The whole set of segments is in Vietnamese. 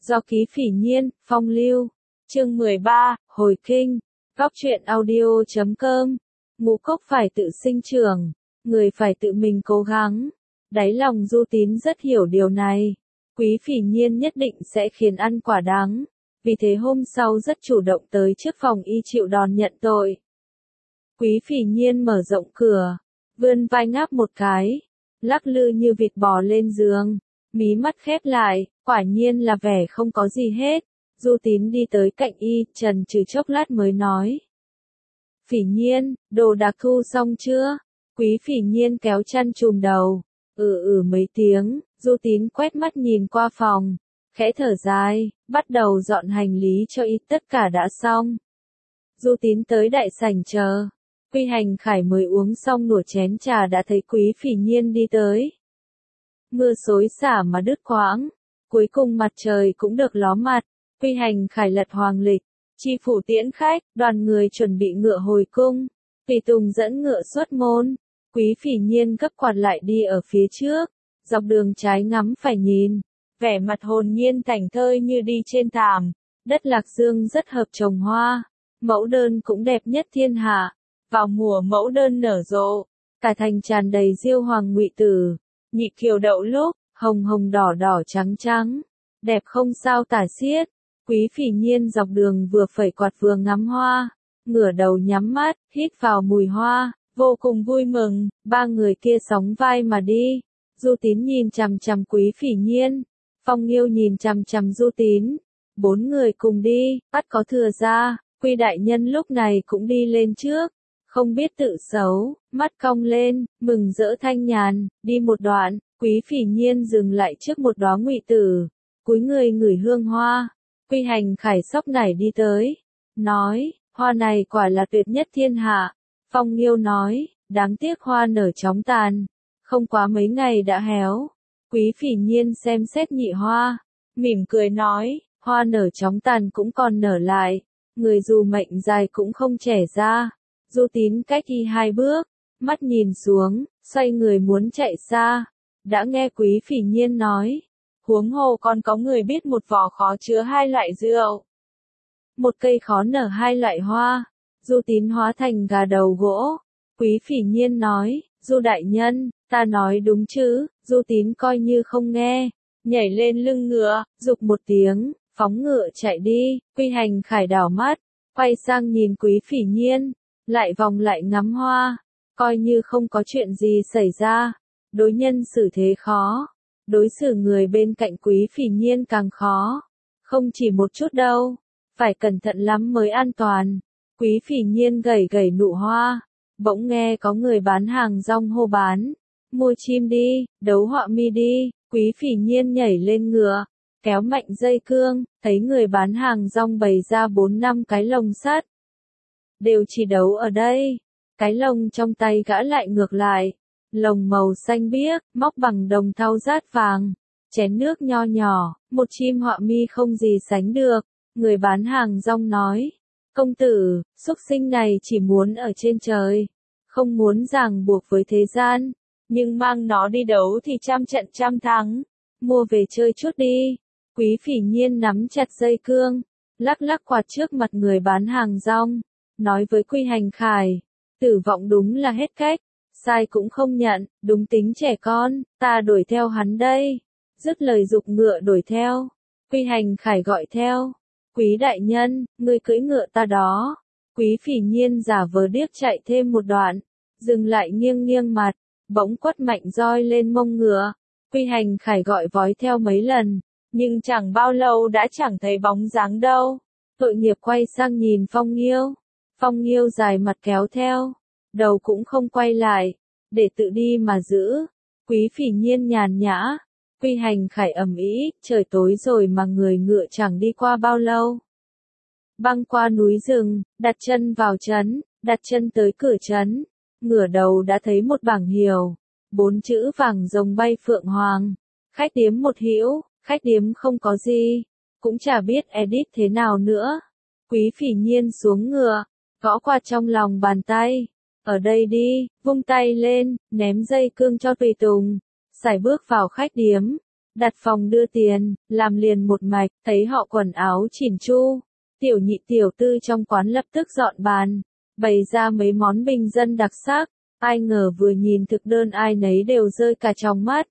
Do Ký Phỉ Nhiên, Phong Lưu. Chương 13, Hồi Kinh. Góc truyện audio.com. Ngũ cốc phải tự sinh trưởng, người phải tự mình cố gắng. Đáy lòng Du Tín rất hiểu điều này. Quý Phỉ Nhiên nhất định sẽ khiến ăn quả đắng. Vì thế hôm sau rất chủ động tới trước phòng y chịu đòn nhận tội. Quý Phỉ Nhiên mở rộng cửa, vươn vai ngáp một cái, lắc lư như vịt bò lên giường, mí mắt khép lại, quả nhiên là vẻ không có gì hết. Du Tín đi tới cạnh y, chần chừ chốc lát mới nói. Phỉ Nhiên, đồ đạc thu xong chưa? Quý Phỉ Nhiên kéo chăn trùm đầu, mấy tiếng, Du Tín quét mắt nhìn qua phòng, khẽ thở dài, bắt đầu dọn hành lý cho y, tất cả đã xong. Du Tín tới đại sảnh chờ. Quy Hành Khải mới uống xong nửa chén trà đã thấy Quý Phỉ Nhiên đi tới. Mưa xối xả mà đứt quãng, cuối cùng mặt trời cũng được ló mặt. Quy Hành Khải lật hoàng lịch, chi phủ tiễn khách, đoàn người chuẩn bị ngựa hồi cung. Tùy tùng dẫn ngựa xuất môn, Quý Phỉ Nhiên gấp quạt lại đi ở phía trước, dọc đường trái ngắm phải nhìn, vẻ mặt hồn nhiên thảnh thơi như đi trên thảm. Đất Lạc Dương rất hợp trồng hoa, mẫu đơn cũng đẹp nhất thiên hạ. Vào mùa mẫu đơn nở rộ, cả thành tràn đầy diêu hoàng ngụy tử, nhị kiều đậu lúc, hồng hồng đỏ đỏ trắng trắng, đẹp không sao tả xiết. Quý Phỉ Nhiên dọc đường vừa phẩy quạt vừa ngắm hoa, ngửa đầu nhắm mắt, hít vào mùi hoa, vô cùng vui mừng. Ba người kia sóng vai mà đi. Du Tín nhìn chằm chằm Quý Phỉ Nhiên, Phong Nghiêu nhìn chằm chằm Du Tín. Bốn người cùng đi, bắt có thừa ra. Quy đại nhân lúc này cũng đi lên trước. Không biết tự xấu, mắt cong lên, mừng rỡ thanh nhàn, đi một đoạn, Quý Phỉ Nhiên dừng lại trước một đóa ngụy tử, cúi người ngửi hương hoa. Quy Hành Khải sốc nảy đi tới, nói, hoa này quả là tuyệt nhất thiên hạ. Phong Nghiêu nói, đáng tiếc hoa nở chóng tàn, không quá mấy ngày đã héo. Quý Phỉ Nhiên xem xét nhị hoa, mỉm cười nói, hoa nở chóng tàn cũng còn nở lại, người dù mệnh dài cũng không trẻ ra. Du Tín cách y hai bước, mắt nhìn xuống, xoay người muốn chạy xa. Đã nghe Quý Phỉ Nhiên nói, huống hồ còn có người biết một vò khó chứa hai loại rượu. Một cây khó nở hai loại hoa. Du Tín hóa thành gà đầu gỗ. Quý Phỉ Nhiên nói, Du đại nhân, ta nói đúng chứ? Du Tín coi như không nghe, nhảy lên lưng ngựa, giục một tiếng, phóng ngựa chạy đi. Quy Hành Khải đảo mắt, quay sang nhìn Quý Phỉ Nhiên, lại vòng lại ngắm hoa, coi như không có chuyện gì xảy ra. Đối nhân xử thế khó, đối xử người bên cạnh Quý Phỉ Nhiên càng khó. Không chỉ một chút đâu, phải cẩn thận lắm mới an toàn. Quý Phỉ Nhiên gẩy gẩy nụ hoa, bỗng nghe có người bán hàng rong hô bán, mua chim đi, đấu họa mi đi. Quý Phỉ Nhiên nhảy lên ngựa, kéo mạnh dây cương, thấy người bán hàng rong bày ra 4-5 cái lồng sắt. Đều chỉ đấu ở đây. Cái lồng trong tay gã lại ngược lại, lồng màu xanh biếc, móc bằng đồng thau rát vàng, chén nước nho nhỏ, một chim họa mi không gì sánh được. Người bán hàng rong nói, công tử, súc sinh này chỉ muốn ở trên trời, không muốn ràng buộc với thế gian, nhưng mang nó đi đấu thì trăm trận trăm thắng, mua về chơi chút đi. Quý Phỉ Nhiên nắm chặt dây cương, lắc lắc quạt trước mặt người bán hàng rong, nói với Quy Hành Khải, Tử Vọng đúng là hết cách, sai cũng không nhận, đúng tính trẻ con, ta đuổi theo hắn đây. Dứt lời giục ngựa đuổi theo. Quy Hành Khải gọi theo, Quý đại nhân, ngươi cưỡi ngựa ta đó. Quý Phỉ Nhiên giả vờ điếc chạy thêm một đoạn, dừng lại nghiêng nghiêng mặt, bỗng quất mạnh roi lên mông ngựa. Quy Hành Khải gọi vói theo mấy lần, nhưng chẳng bao lâu đã chẳng thấy bóng dáng đâu. Tội nghiệp quay sang nhìn Phong Nghiêu. Phong Nghiêu dài mặt kéo theo, đầu cũng không quay lại, để tự đi mà giữ. Quý Phỉ Nhiên nhàn nhã. Quy Hành Khải ầm ĩ, trời tối rồi mà người ngựa chẳng đi qua bao lâu. Băng qua núi rừng, đặt chân vào trấn, đặt chân tới cửa trấn, ngửa đầu đã thấy một bảng hiệu, 4 chữ vàng rồng bay phượng hoàng. Khách điếm một hữu, khách điếm không có gì, cũng chả biết edit thế nào nữa. Quý Phỉ Nhiên xuống ngựa, gõ qua trong lòng bàn tay. Ở đây đi, vung tay lên, ném dây cương cho tùy tùng, sải bước vào khách điếm. đặt phòng đưa tiền, làm liền một mạch, thấy họ quần áo chỉn chu. Tiểu nhị tiểu tư trong quán lập tức dọn bàn, bày ra mấy món bình dân đặc sắc, ai ngờ vừa nhìn thực đơn ai nấy đều rơi cả trong mắt.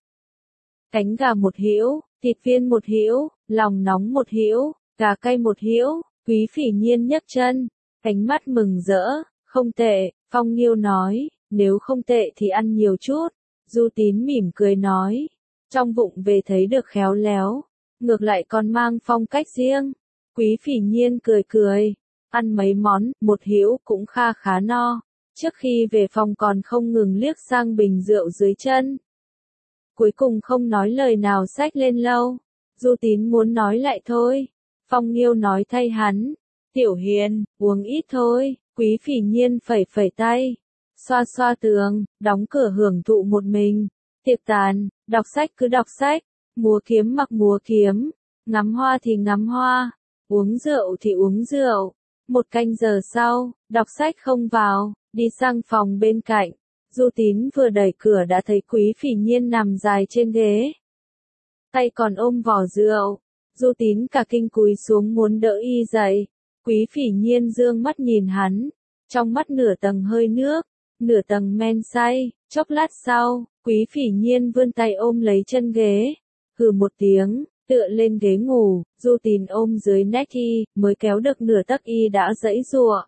Cánh gà một hĩu, thịt viên một hĩu, lòng nóng một hĩu, gà cay một hĩu, Quý Phỉ Nhiên nhấc chân, ánh mắt mừng rỡ, không tệ, Phong Nghiêu nói, nếu không tệ thì ăn nhiều chút. Du Tín mỉm cười nói, trong bụng về thấy được khéo léo, ngược lại còn mang phong cách riêng. Quý Phỉ Nhiên cười cười, ăn mấy món, một hĩu cũng kha khá no. Trước khi về phòng còn không ngừng liếc sang bình rượu dưới chân. Cuối cùng không nói lời nào xách lên lâu. Du Tín muốn nói lại thôi. Phong Nghiêu nói thay hắn. Tiểu Hiền, uống ít thôi. Quý Phỉ Nhiên phẩy phẩy tay. Xoa xoa tường, đóng cửa hưởng thụ một mình. Tiệc tàn, đọc sách cứ đọc sách. Múa kiếm mặc múa kiếm. Ngắm hoa thì ngắm hoa. Uống rượu thì uống rượu. Một canh giờ sau, đọc sách không vào, đi sang phòng bên cạnh. Du Tín vừa đẩy cửa đã thấy Quý Phỉ Nhiên nằm dài trên ghế. Tay còn ôm vỏ rượu. Du Tín cả kinh cúi xuống muốn đỡ y dậy. Quý Phỉ Nhiên dương mắt nhìn hắn. Trong mắt nửa tầng hơi nước, nửa tầng men say. Chốc lát sau, Quý Phỉ Nhiên vươn tay ôm lấy chân ghế. Hừ một tiếng, tựa lên ghế ngủ. Du Tín ôm dưới nách y, mới kéo được nửa tấc y đã giãy giụa.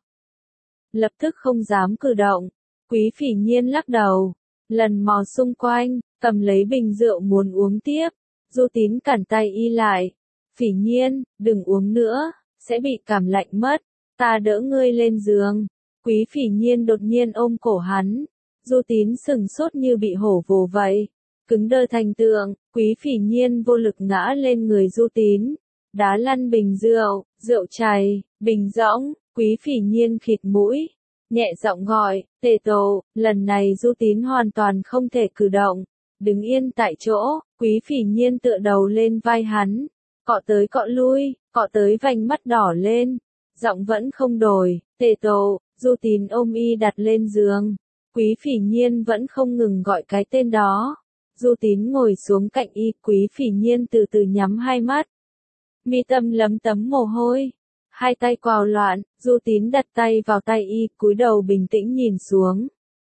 Lập tức không dám cử động. Quý Phỉ Nhiên lắc đầu, lần mò xung quanh, cầm lấy bình rượu muốn uống tiếp. Du Tín cản tay y lại. Phỉ Nhiên, đừng uống nữa, sẽ bị cảm lạnh mất. Ta đỡ ngươi lên giường. Quý Phỉ Nhiên đột nhiên ôm cổ hắn. Du Tín sừng sốt như bị hổ vồ vậy. Cứng đơ thành tượng, Quý Phỉ Nhiên vô lực ngã lên người Du Tín. Đá lăn bình rượu, rượu chảy, bình rỗng. Quý Phỉ Nhiên khịt mũi. Nhẹ giọng gọi, Tề Tổ, lần này Du Tín hoàn toàn không thể cử động. Đứng yên tại chỗ, Quý Phỉ Nhiên tựa đầu lên vai hắn. Cọ tới cọ lui, cọ tới vành mắt đỏ lên. Giọng vẫn không đổi, Tề Tổ. Du Tín ôm y đặt lên giường. Quý Phỉ Nhiên vẫn không ngừng gọi cái tên đó. Du Tín ngồi xuống cạnh y, Quý Phỉ Nhiên từ từ nhắm hai mắt. Mi tâm lấm tấm mồ hôi. Hai tay quào loạn, Du Tín đặt tay vào tay y, cúi đầu bình tĩnh nhìn xuống.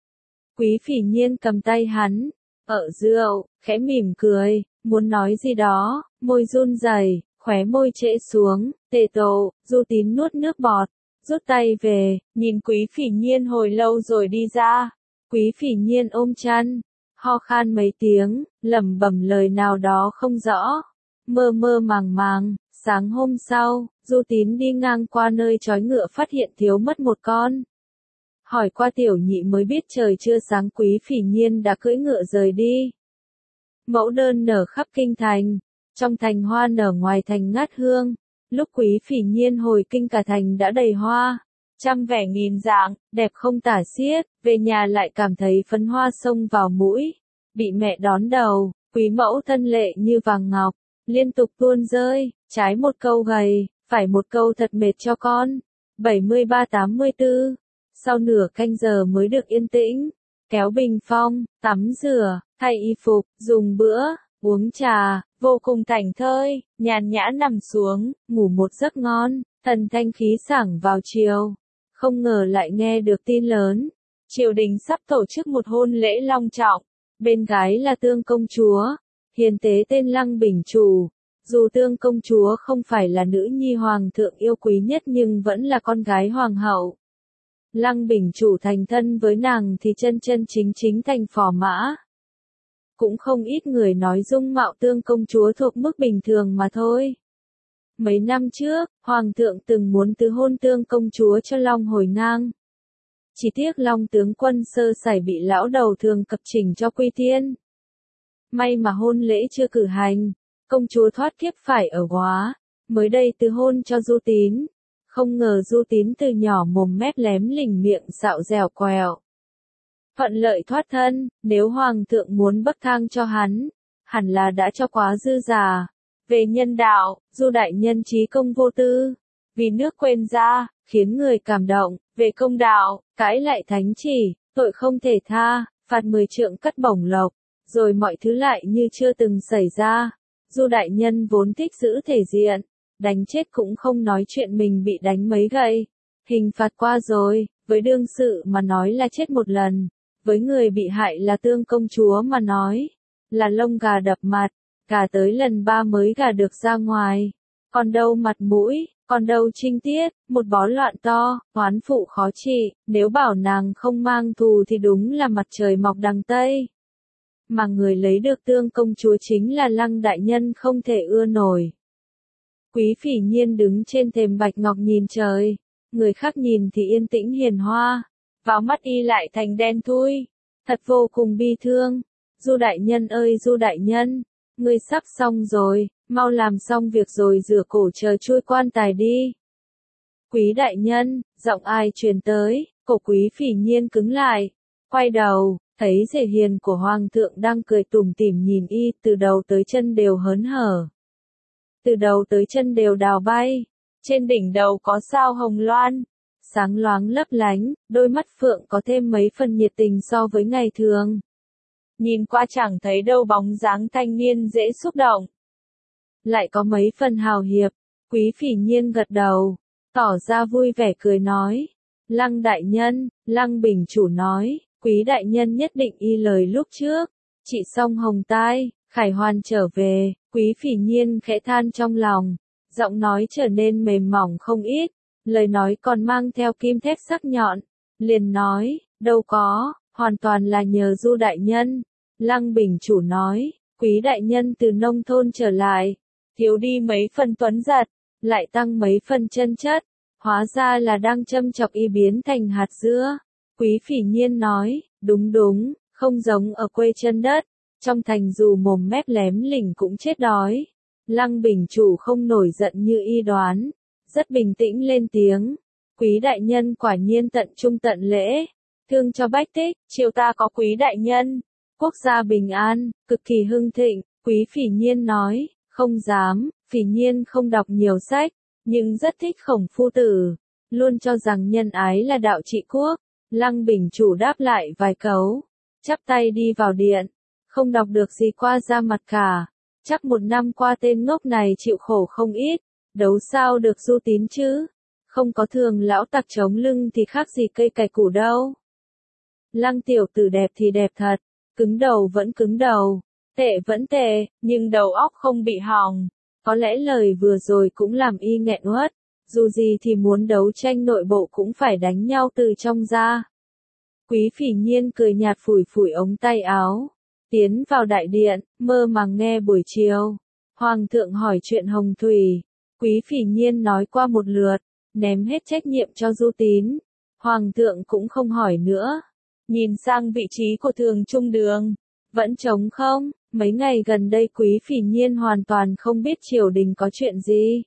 Quý Phỉ Nhiên cầm tay hắn, ở rượu, khẽ mỉm cười, muốn nói gì đó, môi run rẩy, khóe môi trễ xuống. Tề Tổ. Du Tín nuốt nước bọt, rút tay về, nhìn Quý Phỉ Nhiên hồi lâu rồi đi ra. Quý Phỉ Nhiên ôm chăn, ho khan mấy tiếng, lẩm bẩm lời nào đó không rõ. Mơ mơ màng màng. Sáng hôm sau, Du Tín đi ngang qua nơi trói ngựa phát hiện thiếu mất một con. Hỏi qua tiểu nhị mới biết trời chưa sáng Quý Phỉ Nhiên đã cưỡi ngựa rời đi. Mẫu đơn nở khắp kinh thành, trong thành hoa nở ngoài thành ngát hương. Lúc Quý Phỉ Nhiên hồi kinh cả thành đã đầy hoa, trăm vẻ nghìn dạng, đẹp không tả xiết. Về nhà lại cảm thấy phấn hoa xông vào mũi. Bị mẹ đón đầu, Quý mẫu thân lệ như vàng ngọc, liên tục tuôn rơi, trái một câu gầy, phải một câu thật mệt cho con. 73-84. Sau nửa canh giờ mới được yên tĩnh, kéo bình phong, tắm rửa, thay y phục, dùng bữa, uống trà, vô cùng thảnh thơi, nhàn nhã nằm xuống, ngủ một giấc ngon, thần thanh khí sảng vào chiều. Không ngờ lại nghe được tin lớn, triều đình sắp tổ chức một hôn lễ long trọng, bên gái là Tương công chúa, hiền tế tên Lăng Bình Chủ. Dù Tương công chúa không phải là nữ nhi hoàng thượng yêu quý nhất nhưng vẫn là con gái hoàng hậu. Lăng Bình Chủ thành thân với nàng thì chân chân chính chính thành phò mã. Cũng không ít người nói dung mạo Tương công chúa thuộc mức bình thường mà thôi. Mấy năm trước, hoàng thượng từng muốn từ hôn Tương công chúa cho Long hồi ngang. Chỉ tiếc Long tướng quân sơ sẩy bị lão đầu thường cập chỉnh cho quy thiên. May mà hôn lễ chưa cử hành, công chúa thoát kiếp phải ở Góa, mới đây từ hôn cho Du Tín. Không ngờ Du Tín từ nhỏ mồm mép lém lỉnh miệng xạo dẻo quẹo. Thuận lợi thoát thân, nếu hoàng thượng muốn bắc thang cho hắn, hẳn là đã cho quá dư giả. Về nhân đạo, Du đại nhân trí công vô tư, vì nước quên gia, khiến người cảm động. Về công đạo, cãi lại thánh chỉ, tội không thể tha, phạt 10 trượng cắt bổng lộc, rồi mọi thứ lại như chưa từng xảy ra. Du đại nhân vốn thích giữ thể diện, đánh chết cũng không nói chuyện mình bị đánh mấy gậy. Hình phạt qua rồi, với đương sự mà nói là chết một lần, với người bị hại là Tương công chúa mà nói là lông gà đập mặt, gà tới lần 3 mới gà được ra ngoài. Còn đâu mặt mũi, còn đâu trinh tiết, một bó loạn to, oán phụ khó trị, nếu bảo nàng không mang thù thì đúng là mặt trời mọc đằng Tây. Mà người lấy được Tương công chúa chính là Lăng đại nhân không thể ưa nổi. Quý Phỉ Nhiên đứng trên thềm bạch ngọc nhìn trời, người khác nhìn thì yên tĩnh hiền hoa, vào mắt y lại thành đen thui, thật vô cùng bi thương. Du đại nhân ơi Du đại nhân, ngươi sắp xong rồi, mau làm xong việc rồi rửa cổ chờ chui quan tài đi. Quý đại nhân, giọng ai truyền tới, cổ Quý Phỉ Nhiên cứng lại, quay đầu, thấy rể hiền của hoàng thượng đang cười tủm tỉm nhìn y, từ đầu tới chân đều hớn hở. Từ đầu tới chân đều đào bay, trên đỉnh đầu có sao hồng loan, sáng loáng lấp lánh, đôi mắt phượng có thêm mấy phần nhiệt tình so với ngày thường. Nhìn qua chẳng thấy đâu bóng dáng thanh niên dễ xúc động. Lại có mấy phần hào hiệp, Quý Phỉ Nhiên gật đầu, tỏ ra vui vẻ cười nói. Lăng đại nhân, Lăng bình chủ nói, Quý đại nhân nhất định y lời lúc trước, trị xong hồng tai, khải hoàn trở về. Quý Phỉ Nhiên khẽ than trong lòng, giọng nói trở nên mềm mỏng không ít, lời nói còn mang theo kim thép sắc nhọn, liền nói, đâu có, hoàn toàn là nhờ Du đại nhân. Lăng bình chủ nói, Quý đại nhân từ nông thôn trở lại, thiếu đi mấy phần tuấn giật, lại tăng mấy phần chân chất, hóa ra là đang châm chọc y biến thành hạt dưa. Quý Phỉ Nhiên nói, đúng đúng, không giống ở quê chân đất, trong thành dù mồm mép lém lỉnh cũng chết đói. Lăng bình chủ không nổi giận như y đoán, rất bình tĩnh lên tiếng, Quý đại nhân quả nhiên tận trung tận lễ, thương cho bách tích, triều ta có Quý đại nhân, quốc gia bình an, cực kỳ hưng thịnh. Quý Phỉ Nhiên nói, không dám, Phỉ Nhiên không đọc nhiều sách, nhưng rất thích Khổng Phu Tử, luôn cho rằng nhân ái là đạo trị quốc. Lăng bình chủ đáp lại vài câu, chắp tay đi vào điện, không đọc được gì qua ra mặt cả. Chắc 1 năm qua tên ngốc này chịu khổ không ít, đấu sao được Du Tín chứ, không có Thường lão tặc chống lưng thì khác gì cây cải củ đâu. Lăng tiểu tử đẹp thì đẹp thật, cứng đầu vẫn cứng đầu, tệ vẫn tệ, nhưng đầu óc không bị hỏng. Có lẽ lời vừa rồi cũng làm y nghẹn uất, dù gì thì muốn đấu tranh nội bộ cũng phải đánh nhau từ trong ra. Quý Phỉ Nhiên cười nhạt phủi phủi ống tay áo, tiến vào đại điện, mơ màng nghe buổi chiều. Hoàng thượng hỏi chuyện Hồng Thủy, Quý Phỉ Nhiên nói qua một lượt, ném hết trách nhiệm cho Du Tín. Hoàng thượng cũng không hỏi nữa. Nhìn sang vị trí của Thường Trung Đường, vẫn trống không. Mấy ngày gần đây Quý Phỉ Nhiên hoàn toàn không biết triều đình có chuyện gì.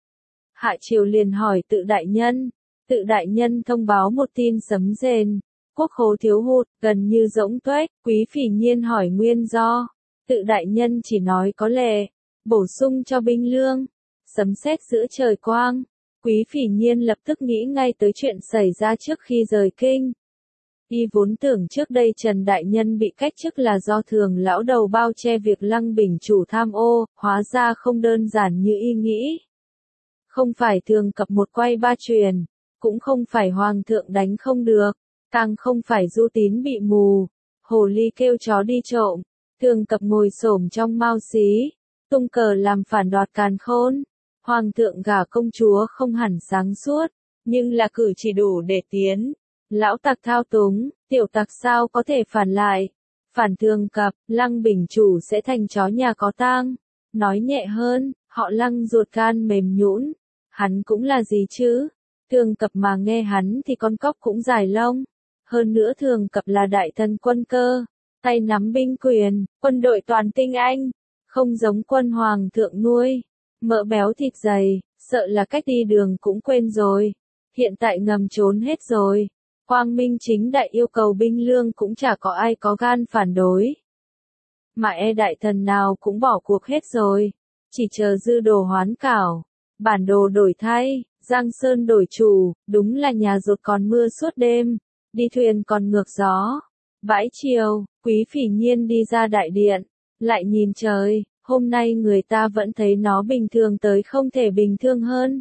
Hạ triều liền hỏi Tự đại nhân. Tự đại nhân thông báo một tin sấm rền. Quốc khố thiếu hụt, gần như rỗng tuếch. Quý Phỉ Nhiên hỏi nguyên do. Tự đại nhân chỉ nói có lệ, bổ sung cho binh lương. Sấm sét giữa trời quang. Quý Phỉ Nhiên lập tức nghĩ ngay tới chuyện xảy ra trước khi rời kinh. Y vốn tưởng trước đây Trần Đại Nhân bị cách chức là do Thường lão đầu bao che việc Lăng bình chủ tham ô, hóa ra không đơn giản như y nghĩ. Không phải Thường cập một quay ba truyền, cũng không phải Hoàng thượng đánh không được, càng không phải Du Tín bị mù, hồ ly kêu chó đi trộm, Thường cập ngồi xổm trong mao xí, tung cờ làm phản đoạt càn khôn. Hoàng thượng gả công chúa không hẳn sáng suốt, nhưng là cử chỉ đủ để tiến. Lão tặc thao túng, tiểu tặc sao có thể phản lại. Phản Thường cập, Lăng bình chủ sẽ thành chó nhà có tang. Nói nhẹ hơn, họ Lăng ruột gan mềm nhũn. Hắn cũng là gì chứ? Thường cập mà nghe hắn thì con cóc cũng dài lông. Hơn nữa Thường cập là đại thần quân cơ, tay nắm binh quyền, quân đội toàn tinh anh. Không giống quân hoàng thượng nuôi, mỡ béo thịt dày, sợ là cách đi đường cũng quên rồi. Hiện tại ngầm trốn hết rồi. Quang Minh chính đại yêu cầu binh lương cũng chả có ai có gan phản đối. Mà đại thần nào cũng bỏ cuộc hết rồi. Chỉ chờ dư đồ hoán cảo. Bản đồ đổi thay, Giang Sơn đổi chủ, đúng là nhà rột còn mưa suốt đêm. Đi thuyền còn ngược gió. Bãi chiều, Quý Phỉ Nhiên đi ra đại điện. Lại nhìn trời, hôm nay người ta vẫn thấy nó bình thường tới không thể bình thường hơn.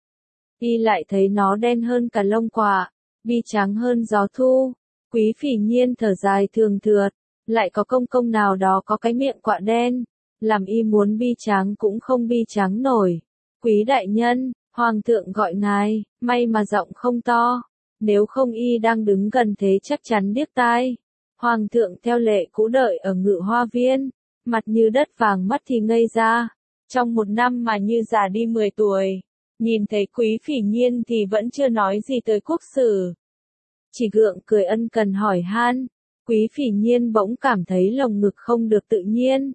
Y lại thấy nó đen hơn cả lông quạ, bi trắng hơn gió thu. Quý Phỉ Nhiên thở dài thường thượt, lại có công công nào đó có cái miệng quạ đen, làm y muốn bi trắng cũng không bi trắng nổi. Quý đại nhân, hoàng thượng gọi ngài, may mà giọng không to, nếu không y đang đứng gần thế chắc chắn điếc tai. Hoàng thượng theo lệ cũ đợi ở Ngự Hoa Viên, mặt như đất vàng mắt thì ngây ra, trong một năm mà như già đi 10 tuổi. Nhìn thấy Quý Phỉ Nhiên thì vẫn chưa nói gì tới quốc sử, chỉ gượng cười ân cần hỏi han. Quý Phỉ Nhiên bỗng cảm thấy lồng ngực không được tự nhiên.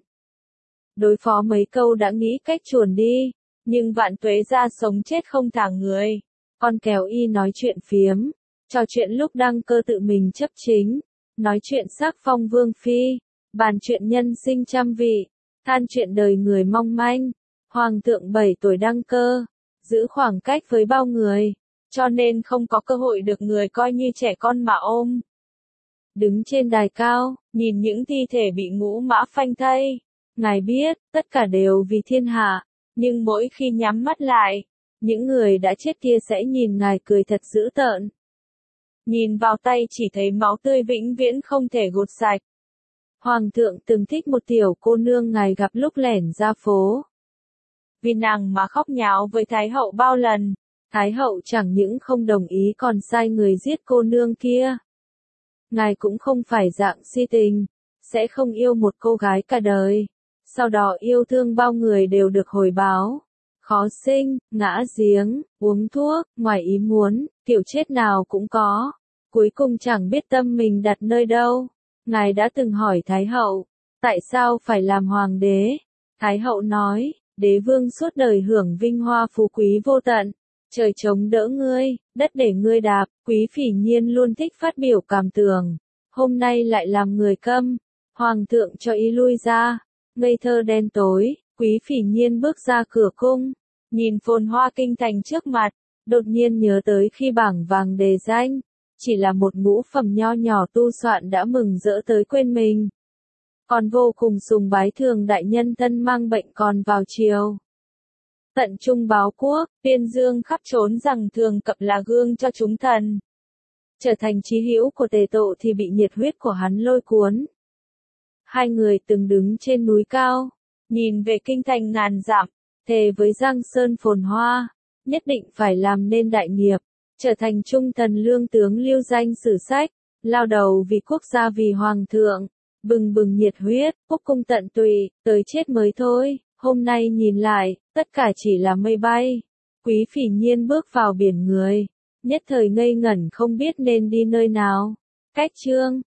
Đối phó mấy câu đã nghĩ cách chuồn đi, nhưng Vạn Tuế ra sống chết không thả người, còn kéo y nói chuyện phiếm, trò chuyện lúc đăng cơ tự mình chấp chính, nói chuyện sắc phong vương phi, bàn chuyện nhân sinh trăm vị, than chuyện đời người mong manh. Hoàng thượng 7 tuổi đăng cơ, giữ khoảng cách với bao người, cho nên không có cơ hội được người coi như trẻ con mà ôm. Đứng trên đài cao, nhìn những thi thể bị ngũ mã phanh thây, ngài biết, tất cả đều vì thiên hạ, nhưng mỗi khi nhắm mắt lại, những người đã chết kia sẽ nhìn ngài cười thật dữ tợn. Nhìn vào tay chỉ thấy máu tươi vĩnh viễn không thể gột sạch. Hoàng thượng từng thích một tiểu cô nương ngài gặp lúc lẻn ra phố. Vì nàng mà khóc nháo với Thái hậu bao lần, Thái hậu chẳng những không đồng ý còn sai người giết cô nương kia. Ngài cũng không phải dạng si tình, sẽ không yêu một cô gái cả đời, sau đó yêu thương bao người đều được hồi báo. Khó sinh, ngã giếng, uống thuốc, ngoài ý muốn, kiểu chết nào cũng có. Cuối cùng chẳng biết tâm mình đặt nơi đâu. Ngài đã từng hỏi Thái hậu, tại sao phải làm hoàng đế? Thái hậu nói, đế vương suốt đời hưởng vinh hoa phú quý vô tận. Trời chống đỡ ngươi, đất để ngươi đạp. Quý Phỉ Nhiên luôn thích phát biểu cảm tưởng. Hôm nay lại làm người câm. Hoàng thượng cho y lui ra. Ngây thơ đen tối, Quý Phỉ Nhiên bước ra cửa cung. Nhìn phồn hoa kinh thành trước mặt, đột nhiên nhớ tới khi bảng vàng đề danh. Chỉ là một ngũ phẩm nho nhỏ tu soạn đã mừng rỡ tới quên mình. Còn vô cùng sùng bái Thường đại nhân thân mang bệnh còn vào chiều. Tận trung báo quốc, tuyên dương khắp trốn rằng Thường Cập là gương cho chúng thần. Trở thành chí hữu của Tề Tộ thì bị nhiệt huyết của hắn lôi cuốn. Hai người từng đứng trên núi cao, nhìn về kinh thành ngàn dặm, thề với Giang Sơn phồn hoa, nhất định phải làm nên đại nghiệp, trở thành trung thần lương tướng lưu danh sử sách, lao đầu vì quốc gia vì hoàng thượng, bừng bừng nhiệt huyết, quốc cung tận tụy, tới chết mới thôi. Hôm nay nhìn lại, tất cả chỉ là mây bay. Quý Phỉ Nhiên bước vào biển người, nhất thời ngây ngẩn không biết nên đi nơi nào. Cách chương